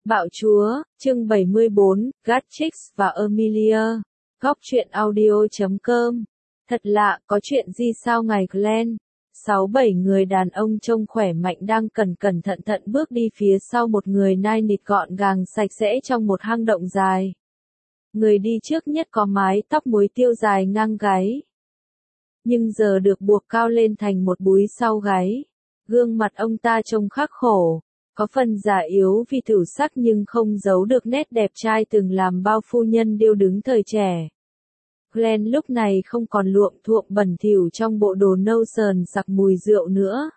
Bạo Chúa, chương 74, Gatchix và Amelia. Góc truyện audio.com. Thật lạ, có chuyện gì sao ngài Glenn? 6-7 người đàn ông trông khỏe mạnh đang cẩn cẩn thận thận bước đi phía sau một người nai nịt gọn gàng sạch sẽ trong một hang động dài. Người đi trước nhất có mái tóc muối tiêu dài ngang gáy, nhưng giờ được buộc cao lên thành một búi sau gáy. Gương mặt ông ta trông khắc khổ, có phần già yếu vì thử sắc nhưng không giấu được nét đẹp trai từng làm bao phu nhân điêu đứng thời trẻ. Glenn lúc này không còn luộm thuộm bẩn thỉu trong bộ đồ nâu sờn sặc mùi rượu nữa,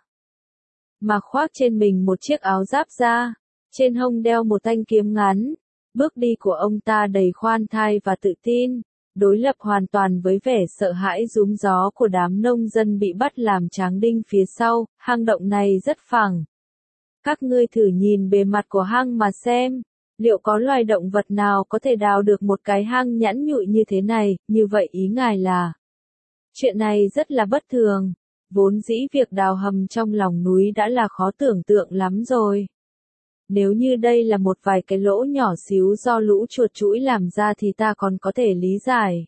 mà khoác trên mình một chiếc áo giáp da, trên hông đeo một thanh kiếm ngắn. Bước đi của ông ta đầy khoan thai và tự tin, đối lập hoàn toàn với vẻ sợ hãi rúm gió của đám nông dân bị bắt làm tráng đinh phía sau. Hang động này rất phẳng. Các ngươi thử nhìn bề mặt của hang mà xem, liệu có loài động vật nào có thể đào được một cái hang nhẵn nhụi như thế này? Như vậy ý ngài là, chuyện này rất là bất thường. Vốn dĩ việc đào hầm trong lòng núi đã là khó tưởng tượng lắm rồi. Nếu như đây là một vài cái lỗ nhỏ xíu do lũ chuột chũi làm ra thì ta còn có thể lý giải.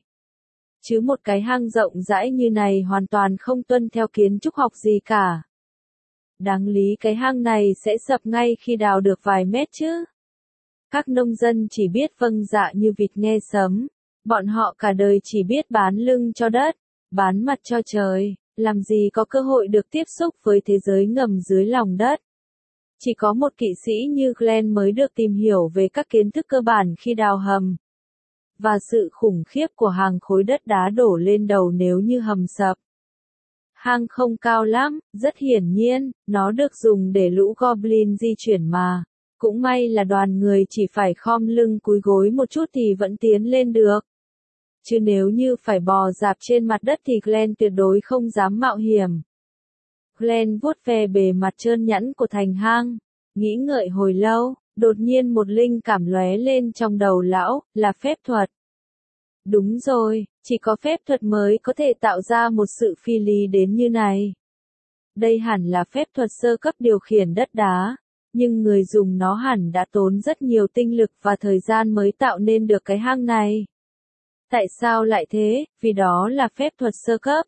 Chứ một cái hang rộng rãi như này hoàn toàn không tuân theo kiến trúc học gì cả. Đáng lý cái hang này sẽ sập ngay khi đào được vài mét chứ. Các nông dân chỉ biết vâng dạ như vịt nghe sấm. Bọn họ cả đời chỉ biết bán lưng cho đất, bán mặt cho trời, làm gì có cơ hội được tiếp xúc với thế giới ngầm dưới lòng đất. Chỉ có một kỵ sĩ như Glenn mới được tìm hiểu về các kiến thức cơ bản khi đào hầm. Và sự khủng khiếp của hàng khối đất đá đổ lên đầu nếu như hầm sập. Hang không cao lắm, rất hiển nhiên, nó được dùng để lũ goblin di chuyển mà. Cũng may là đoàn người chỉ phải khom lưng cúi gối một chút thì vẫn tiến lên được. Chứ nếu như phải bò dạp trên mặt đất thì Glenn tuyệt đối không dám mạo hiểm. Glenn vuốt ve bề mặt trơn nhẵn của thành hang, nghĩ ngợi hồi lâu, đột nhiên một linh cảm lóe lên trong đầu lão, là phép thuật. Đúng rồi, chỉ có phép thuật mới có thể tạo ra một sự phi lý đến như này. Đây hẳn là phép thuật sơ cấp điều khiển đất đá, nhưng người dùng nó hẳn đã tốn rất nhiều tinh lực và thời gian mới tạo nên được cái hang này. Tại sao lại thế? Vì đó là phép thuật sơ cấp.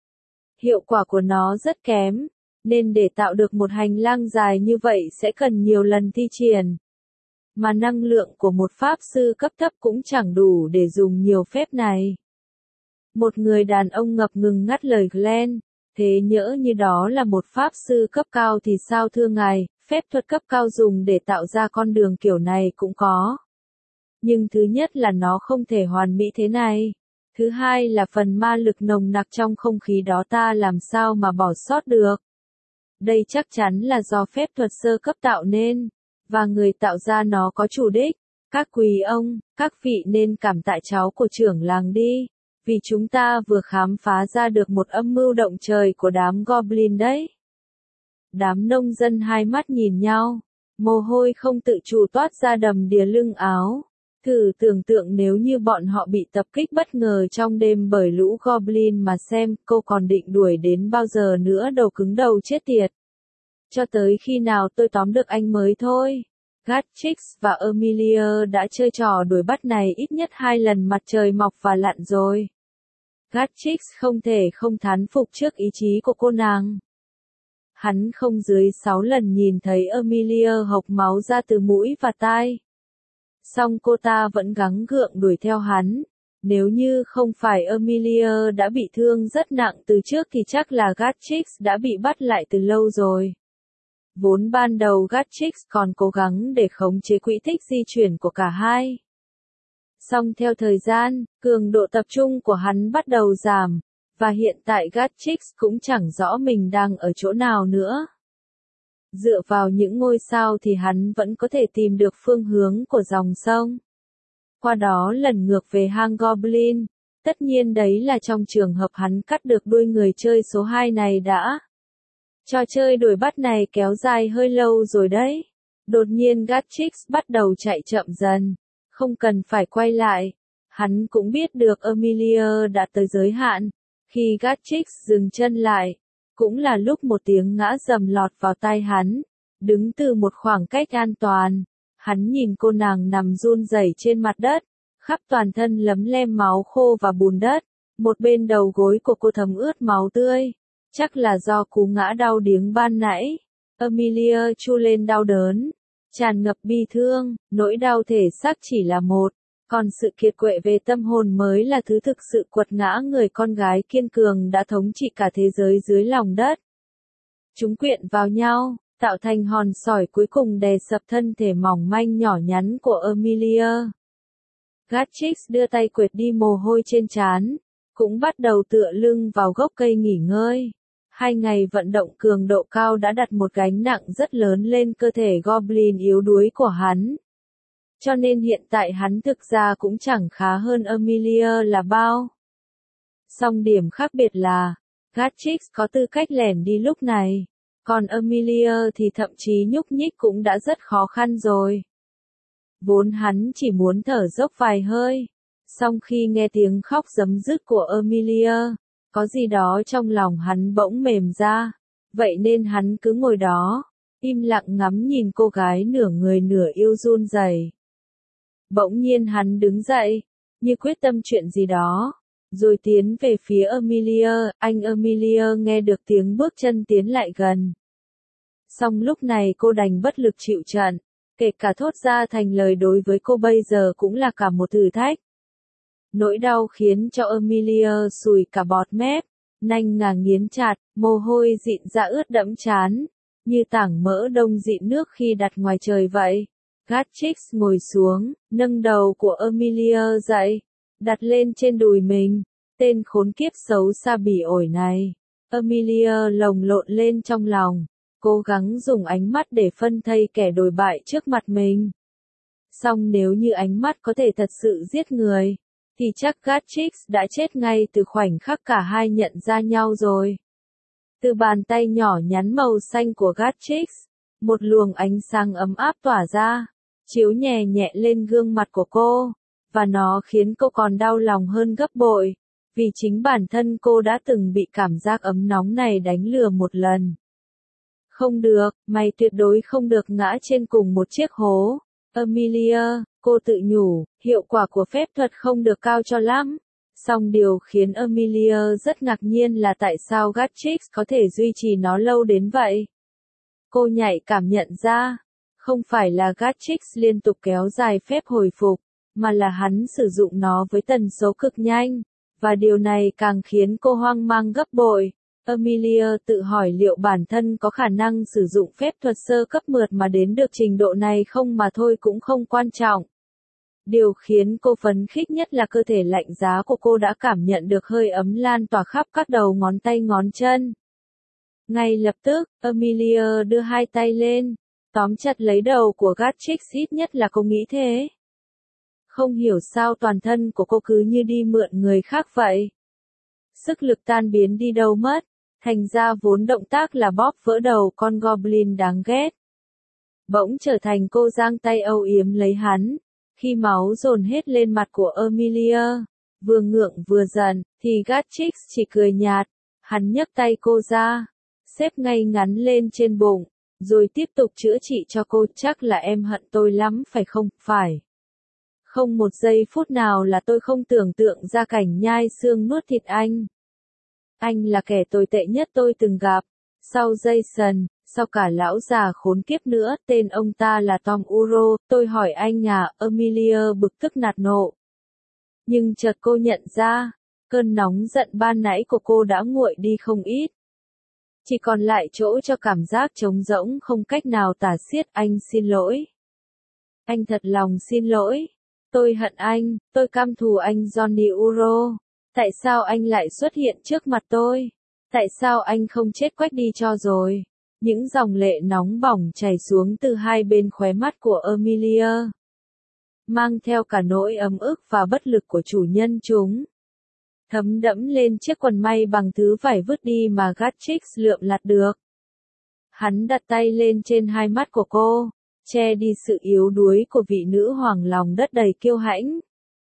Hiệu quả của nó rất kém, nên để tạo được một hành lang dài như vậy sẽ cần nhiều lần thi triển. Mà năng lượng của một pháp sư cấp thấp cũng chẳng đủ để dùng nhiều phép này. Một người đàn ông ngập ngừng ngắt lời Glenn, thế nhỡ như đó là một pháp sư cấp cao thì sao thưa ngài? Phép thuật cấp cao dùng để tạo ra con đường kiểu này cũng có. Nhưng thứ nhất là nó không thể hoàn mỹ thế này. Thứ hai là phần ma lực nồng nặc trong không khí đó ta làm sao mà bỏ sót được. Đây chắc chắn là do phép thuật sơ cấp tạo nên, và người tạo ra nó có chủ đích. Các quý ông, các vị nên cảm tạ cháu của trưởng làng đi, vì chúng ta vừa khám phá ra được một âm mưu động trời của đám goblin đấy. Đám nông dân hai mắt nhìn nhau, mồ hôi không tự chủ toát ra đầm đìa lưng áo. Thử tưởng tượng nếu như bọn họ bị tập kích bất ngờ trong đêm bởi lũ goblin mà xem, cô còn định đuổi đến bao giờ nữa đầu cứng đầu chết tiệt. Cho tới khi nào tôi tóm được anh mới thôi. Gatchix và Amelia đã chơi trò đuổi bắt này ít nhất 2 lần mặt trời mọc và lặn rồi. Gatchix không thể không thán phục trước ý chí của cô nàng. Hắn không dưới 6 lần nhìn thấy Amelia hộc máu ra từ mũi và tai. Song cô ta vẫn gắng gượng đuổi theo hắn. Nếu như không phải Amelia đã bị thương rất nặng từ trước thì chắc là Gatchix đã bị bắt lại từ lâu rồi. Vốn ban đầu Gatchix còn cố gắng để khống chế quỹ tích di chuyển của cả hai. Song theo thời gian, cường độ tập trung của hắn bắt đầu giảm, và hiện tại Gatchix cũng chẳng rõ mình đang ở chỗ nào nữa. Dựa vào những ngôi sao thì hắn vẫn có thể tìm được phương hướng của dòng sông. Qua đó lần ngược về hang Goblin. Tất nhiên đấy là trong trường hợp hắn cắt được đuôi người chơi số 2 này đã. Trò chơi đuổi bắt này kéo dài hơi lâu rồi đấy. Đột nhiên Gatchix bắt đầu chạy chậm dần. Không cần phải quay lại. Hắn cũng biết được Amelia đã tới giới hạn. Khi Gatchix dừng chân lại, cũng là lúc một tiếng ngã rầm lọt vào tai hắn. Đứng từ một khoảng cách an toàn, Hắn nhìn cô nàng nằm run rẩy trên mặt đất, khắp toàn thân lấm lem máu khô và bùn đất, một bên đầu gối của cô thấm ướt máu tươi, chắc là do cú ngã đau điếng ban nãy. Amelia chu lên đau đớn, tràn ngập bi thương, nỗi đau thể xác chỉ là một, còn sự kiệt quệ về tâm hồn mới là thứ thực sự quật ngã người con gái kiên cường đã thống trị cả thế giới dưới lòng đất. Chúng quyện vào nhau, tạo thành hòn sỏi cuối cùng đè sập thân thể mỏng manh nhỏ nhắn của Amelia. Gatchix đưa tay quệt đi mồ hôi trên trán, cũng bắt đầu tựa lưng vào gốc cây nghỉ ngơi. 2 ngày vận động cường độ cao đã đặt một gánh nặng rất lớn lên cơ thể Goblin yếu đuối của hắn. Cho nên hiện tại hắn thực ra cũng chẳng khá hơn Amelia là bao. Song điểm khác biệt là, Gatchix có tư cách lẻn đi lúc này, còn Amelia thì thậm chí nhúc nhích cũng đã rất khó khăn rồi. Vốn hắn chỉ muốn thở dốc vài hơi, song khi nghe tiếng khóc giấm dứt của Amelia, có gì đó trong lòng hắn bỗng mềm ra, vậy nên hắn cứ ngồi đó, im lặng ngắm nhìn cô gái nửa người nửa yêu run rẩy. Bỗng nhiên hắn đứng dậy, như quyết tâm chuyện gì đó, rồi tiến về phía Amelia. Amelia nghe được tiếng bước chân tiến lại gần. Song lúc này cô đành bất lực chịu trận, kể cả thốt ra thành lời đối với cô bây giờ cũng là cả một thử thách. Nỗi đau khiến cho Amelia sùi cả bọt mép, nanh ngà nghiến chặt, mồ hôi dịn ra ướt đẫm trán, như tảng mỡ đông dịn nước khi đặt ngoài trời vậy. Gatchix ngồi xuống, nâng đầu của Amelia dậy, đặt lên trên đùi mình. Tên khốn kiếp xấu xa bỉ ổi này. Amelia lồng lộn lên trong lòng, cố gắng dùng ánh mắt để phân thây kẻ đồi bại trước mặt mình. Song nếu như ánh mắt có thể thật sự giết người, thì chắc Gatchix đã chết ngay từ khoảnh khắc cả hai nhận ra nhau rồi. Từ bàn tay nhỏ nhắn màu xanh của Gatchix, một luồng ánh sáng ấm áp tỏa ra, chiếu nhẹ nhẹ lên gương mặt của cô, và nó khiến cô còn đau lòng hơn gấp bội, vì chính bản thân cô đã từng bị cảm giác ấm nóng này đánh lừa một lần. Không được, mày tuyệt đối không được ngã trên cùng một chiếc hố. Amelia, cô tự nhủ, hiệu quả của phép thuật không được cao cho lắm. Song điều khiến Amelia rất ngạc nhiên là tại sao Gatchix có thể duy trì nó lâu đến vậy. Cô nhạy cảm nhận ra, không phải là Gatchix liên tục kéo dài phép hồi phục, mà là hắn sử dụng nó với tần số cực nhanh, và điều này càng khiến cô hoang mang gấp bội. Amelia tự hỏi liệu bản thân có khả năng sử dụng phép thuật sơ cấp mượt mà đến được trình độ này không mà thôi cũng không quan trọng. Điều khiến cô phấn khích nhất là cơ thể lạnh giá của cô đã cảm nhận được hơi ấm lan tỏa khắp các đầu ngón tay ngón chân. Ngay lập tức, Amelia đưa hai tay lên, tóm chặt lấy đầu của Gatchix, ít nhất là cô nghĩ thế. Không hiểu sao toàn thân của cô cứ như đi mượn người khác vậy. Sức lực tan biến đi đâu mất, thành ra vốn động tác là bóp vỡ đầu con Goblin đáng ghét. Bỗng trở thành cô giang tay âu yếm lấy hắn, khi máu dồn hết lên mặt của Amelia, vừa ngượng vừa giận, thì Gatchix chỉ cười nhạt, hắn nhấc tay cô ra, xếp ngay ngắn lên trên bụng, rồi tiếp tục chữa trị cho cô. Chắc là em hận tôi lắm phải không? Phải. Không một giây phút nào là tôi không tưởng tượng ra cảnh nhai xương nuốt thịt anh. Anh là kẻ tồi tệ nhất tôi từng gặp. Sau Jason, sau cả lão già khốn kiếp nữa, tên ông ta là Tom Uro, tôi hỏi anh à, Amelia bực tức nạt nộ. Nhưng chợt cô nhận ra, cơn nóng giận ban nãy của cô đã nguội đi không ít. Chỉ còn lại chỗ cho cảm giác trống rỗng không cách nào tả xiết. Anh xin lỗi. Anh thật lòng xin lỗi. Tôi hận anh, tôi căm thù anh Johnny Uro. Tại sao anh lại xuất hiện trước mặt tôi? Tại sao anh không chết quách đi cho rồi? Những dòng lệ nóng bỏng chảy xuống từ hai bên khóe mắt của Amelia, mang theo cả nỗi ấm ức và bất lực của chủ nhân chúng. Thấm đẫm lên chiếc quần may bằng thứ vải vứt đi mà Gatchix lượm lặt được. Hắn đặt tay lên trên hai mắt của cô, che đi sự yếu đuối của vị nữ hoàng lòng đất đầy kiêu hãnh.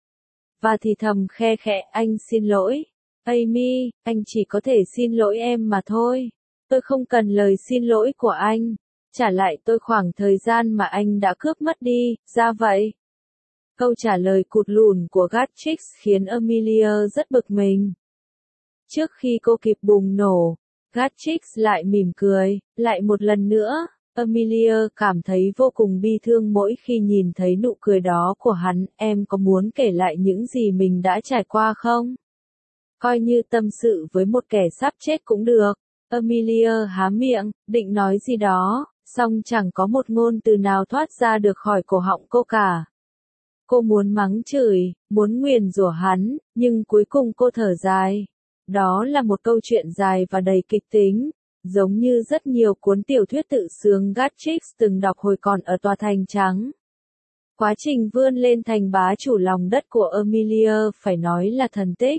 Và thì thầm khe khẽ, anh xin lỗi. Amy, anh chỉ có thể xin lỗi em mà thôi. Tôi không cần lời xin lỗi của anh. trả lại tôi khoảng thời gian mà anh đã cướp mất đi, ra vậy. Câu trả lời cụt lùn của Gatchix khiến Amelia rất bực mình. Trước khi cô kịp bùng nổ, Gatchix lại mỉm cười, lại một lần nữa. Amelia cảm thấy vô cùng bi thương mỗi khi nhìn thấy nụ cười đó của hắn. Em có muốn kể lại những gì mình đã trải qua không? Coi như tâm sự với một kẻ sắp chết cũng được. Amelia há miệng, định nói gì đó, song chẳng có một ngôn từ nào thoát ra được khỏi cổ họng cô cả. Cô muốn mắng chửi, muốn nguyền rủa hắn, nhưng cuối cùng cô thở dài. Đó là một câu chuyện dài và đầy kịch tính, giống như rất nhiều cuốn tiểu thuyết tự sướng Gatchix từng đọc hồi còn ở Tòa Thành Trắng. Quá trình vươn lên thành bá chủ lòng đất của Amelia phải nói là thần tích.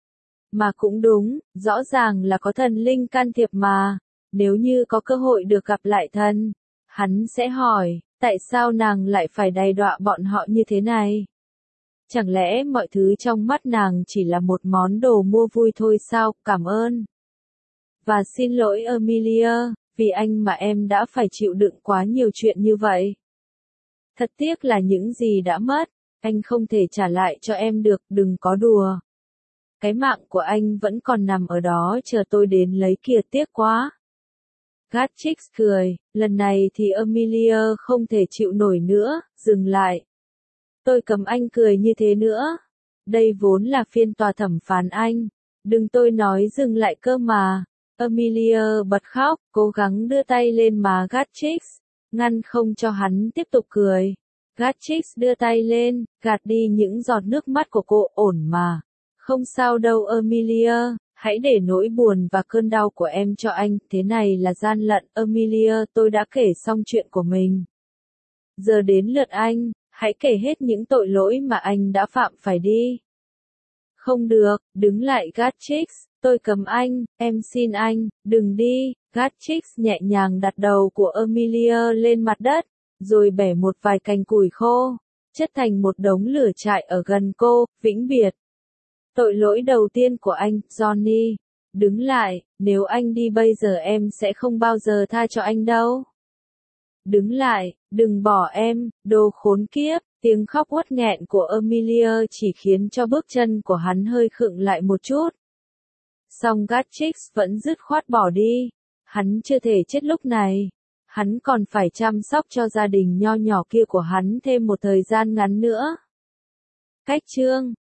Mà cũng đúng, rõ ràng là có thần linh can thiệp mà. Nếu như có cơ hội được gặp lại thần, hắn sẽ hỏi, tại sao nàng lại phải đày đọa bọn họ như thế này? Chẳng lẽ mọi thứ trong mắt nàng chỉ là một món đồ mua vui thôi sao? Cảm ơn. Và xin lỗi Amelia, vì anh mà em đã phải chịu đựng quá nhiều chuyện như vậy. Thật tiếc là những gì đã mất, anh không thể trả lại cho em được, đừng có đùa. Cái mạng của anh vẫn còn nằm ở đó chờ tôi đến lấy kìa, tiếc quá. Gatchix cười, lần này thì Amelia không thể chịu nổi nữa, dừng lại. Tôi cấm anh cười như thế nữa. Đây vốn là phiên tòa thẩm phán anh. Đừng tôi nói dừng lại cơ mà. Amelia bật khóc, cố gắng đưa tay lên má Gatchix, ngăn không cho hắn tiếp tục cười. Gatchix đưa tay lên, gạt đi những giọt nước mắt của cô, ổn mà. Không sao đâu Amelia, hãy để nỗi buồn và cơn đau của em cho anh, thế này là gian lận. Amelia, tôi đã kể xong chuyện của mình. Giờ đến lượt anh, hãy kể hết những tội lỗi mà anh đã phạm phải đi. Không được, đứng lại Gatchix, tôi cấm anh, em xin anh, đừng đi. Gatchix nhẹ nhàng đặt đầu của Amelia lên mặt đất, rồi bẻ một vài cành củi khô, chất thành một đống lửa trại ở gần cô, vĩnh biệt. Tội lỗi đầu tiên của anh, Johnny. Đứng lại, nếu anh đi bây giờ em sẽ không bao giờ tha cho anh đâu. Đứng lại, đừng bỏ em, đồ khốn kiếp. Tiếng khóc uất nghẹn của Amelia chỉ khiến cho bước chân của hắn hơi khựng lại một chút. Song Gatchix vẫn dứt khoát bỏ đi. Hắn chưa thể chết lúc này. Hắn còn phải chăm sóc cho gia đình nho nhỏ kia của hắn thêm một thời gian ngắn nữa. Cách chương